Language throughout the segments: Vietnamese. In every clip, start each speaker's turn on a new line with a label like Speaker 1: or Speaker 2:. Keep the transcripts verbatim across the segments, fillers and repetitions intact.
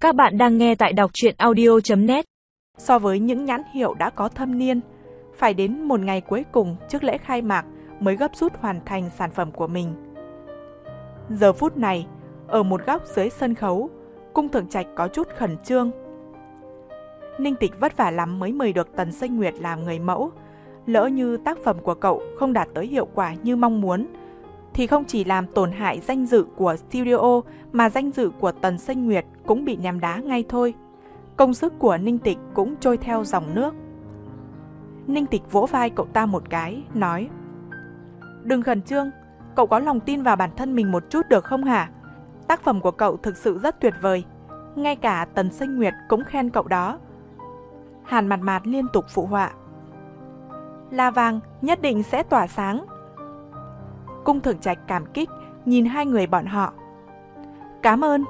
Speaker 1: Các bạn đang nghe tại đọc truyện audio chấm net.
Speaker 2: So với những nhãn hiệu đã có thâm niên, phải đến một ngày cuối cùng trước lễ khai mạc mới gấp rút hoàn thành sản phẩm của mình. Giờ phút này, ở một góc dưới sân khấu, Cung Thượng Trạch có chút khẩn trương. Ninh Tịch vất vả lắm mới mời được Tần Xanh Nguyệt làm người mẫu. Lỡ như tác phẩm của cậu không đạt tới hiệu quả như mong muốn, thì không chỉ làm tổn hại danh dự của studio mà danh dự của Tần Xanh Nguyệt cũng bị ném đá ngay thôi. Công sức của Ninh Tịch cũng trôi theo dòng nước. Ninh Tịch vỗ vai cậu ta một cái, nói: "Đừng khẩn trương, cậu có lòng tin vào bản thân mình một chút được không hả? Tác phẩm của cậu thực sự rất tuyệt vời, ngay cả Tần Xanh Nguyệt cũng khen cậu đó." Hàn Mạt Mạt liên tục phụ họa: "La vàng nhất định sẽ tỏa sáng." Cung Thượng Trạch cảm kích nhìn hai người bọn họ. "Cảm ơn."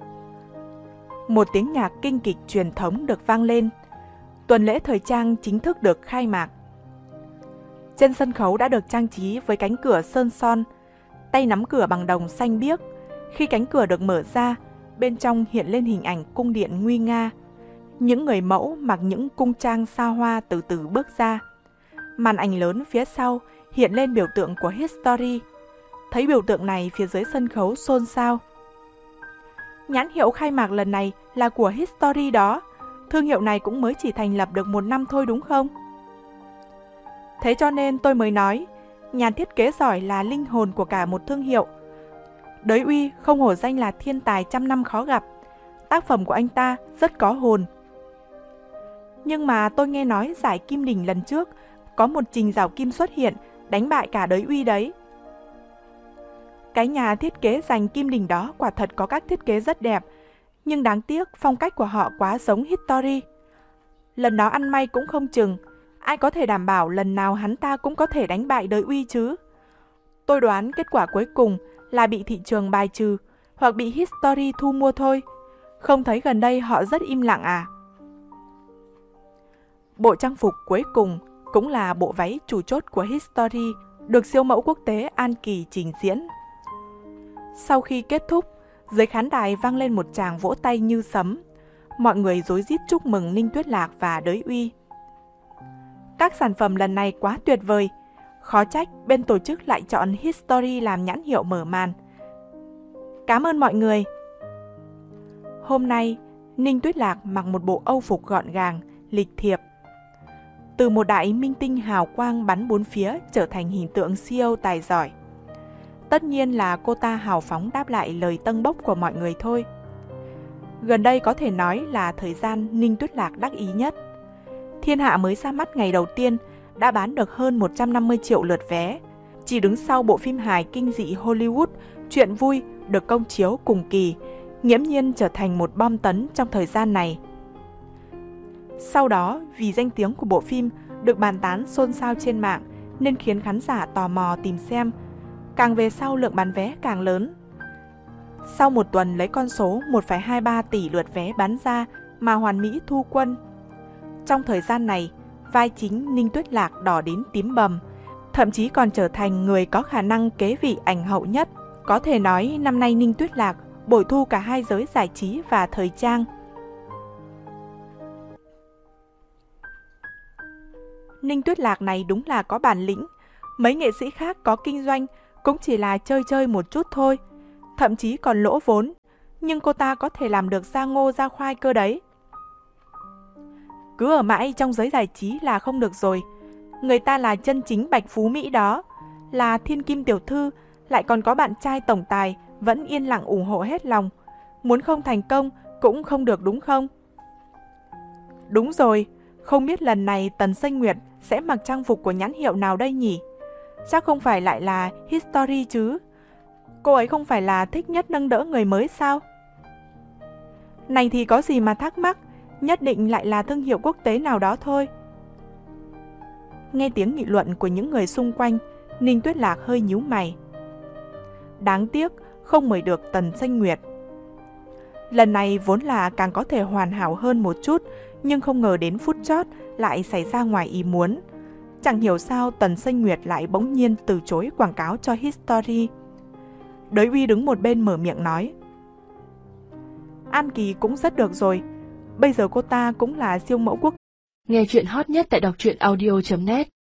Speaker 2: Một tiếng nhạc kinh kịch truyền thống được vang lên. Tuần lễ thời trang chính thức được khai mạc. Trên sân khấu đã được trang trí với cánh cửa sơn son, tay nắm cửa bằng đồng xanh biếc. Khi cánh cửa được mở ra, bên trong hiện lên hình ảnh cung điện nguy nga. Những người mẫu mặc những cung trang xa hoa từ từ bước ra. Màn ảnh lớn phía sau hiện lên biểu tượng của History. Thấy biểu tượng này, phía dưới sân khấu xôn xao. "Nhãn hiệu khai mạc lần này là của History đó. Thương hiệu này cũng mới chỉ thành lập được một năm thôi đúng không?" "Thế cho nên tôi mới nói, nhà thiết kế giỏi là linh hồn của cả một thương hiệu. Đới Uy không hổ danh là thiên tài trăm năm khó gặp. Tác phẩm của anh ta rất có hồn." "Nhưng mà tôi nghe nói giải Kim Đỉnh lần trước có một Trình Giảo Kim xuất hiện, đánh bại cả Đới Uy đấy." "Cái nhà thiết kế giành Kim Đỉnh đó quả thật có các thiết kế rất đẹp, nhưng đáng tiếc phong cách của họ quá giống History. Lần đó ăn may cũng không chừng, ai có thể đảm bảo lần nào hắn ta cũng có thể đánh bại Đới Uy chứ. Tôi đoán kết quả cuối cùng là bị thị trường bài trừ hoặc bị History thu mua thôi. Không thấy gần đây họ rất im lặng à?" Bộ trang phục cuối cùng cũng là bộ váy chủ chốt của History, được siêu mẫu quốc tế An Kỳ trình diễn. Sau khi kết thúc, dưới khán đài vang lên một tràng vỗ tay như sấm. Mọi người rối rít chúc mừng Ninh Tuyết Lạc và Đới Uy. "Các sản phẩm lần này quá tuyệt vời, khó trách bên tổ chức lại chọn History làm nhãn hiệu mở màn. Cảm ơn mọi người." Hôm nay, Ninh Tuyết Lạc mặc một bộ âu phục gọn gàng, lịch thiệp. Từ một đại minh tinh hào quang bắn bốn phía trở thành hình tượng xê e ô tài giỏi. Tất nhiên là cô ta hào phóng đáp lại lời tâng bốc của mọi người thôi. Gần đây có thể nói là thời gian Ninh Tuyết Lạc đắc ý nhất. Thiên Hạ mới ra mắt ngày đầu tiên đã bán được hơn một trăm năm mươi triệu lượt vé, chỉ đứng sau bộ phim hài kinh dị Hollywood Chuyện Vui được công chiếu cùng kỳ, nghiễm nhiên trở thành một bom tấn trong thời gian này. Sau đó, vì danh tiếng của bộ phim được bàn tán xôn xao trên mạng nên khiến khán giả tò mò tìm xem. Càng về sau lượng bán vé càng lớn. Sau một tuần lấy con số một phẩy hai ba tỷ lượt vé bán ra mà hoàn mỹ thu quân. Trong thời gian này, vai chính Ninh Tuyết Lạc đỏ đến tím bầm, thậm chí còn trở thành người có khả năng kế vị ảnh hậu nhất. Có thể nói năm nay Ninh Tuyết Lạc bội thu cả hai giới giải trí và thời trang. Ninh Tuyết Lạc này đúng là có bản lĩnh. Mấy nghệ sĩ khác có kinh doanh cũng chỉ là chơi chơi một chút thôi, thậm chí còn lỗ vốn, nhưng cô ta có thể làm được ra ngô ra khoai cơ đấy. Cứ ở mãi trong giới giải trí là không được rồi. Người ta là chân chính bạch phú Mỹ đó, là thiên kim tiểu thư, lại còn có bạn trai tổng tài vẫn yên lặng ủng hộ hết lòng. Muốn không thành công cũng không được đúng không? Đúng rồi, không biết lần này Tần Xanh Nguyệt sẽ mặc trang phục của nhãn hiệu nào đây nhỉ? Chắc không phải lại là History chứ? Cô ấy không phải là thích nhất nâng đỡ người mới sao? Này thì có gì mà thắc mắc, nhất định lại là thương hiệu quốc tế nào đó thôi. Nghe tiếng nghị luận của những người xung quanh, Ninh Tuyết Lạc hơi nhíu mày. Đáng tiếc không mời được Tần Xanh Nguyệt. Lần này vốn là càng có thể hoàn hảo hơn một chút, nhưng không ngờ đến phút chót lại xảy ra ngoài ý muốn. Chẳng hiểu sao Tần Xanh Nguyệt lại bỗng nhiên từ chối quảng cáo cho History. Đới Uy đứng một bên mở miệng nói: An Kỳ cũng rất được rồi. Bây giờ cô ta cũng là siêu mẫu quốc.
Speaker 3: Nghe chuyện hot nhất tại đọc truyện audio chấm net.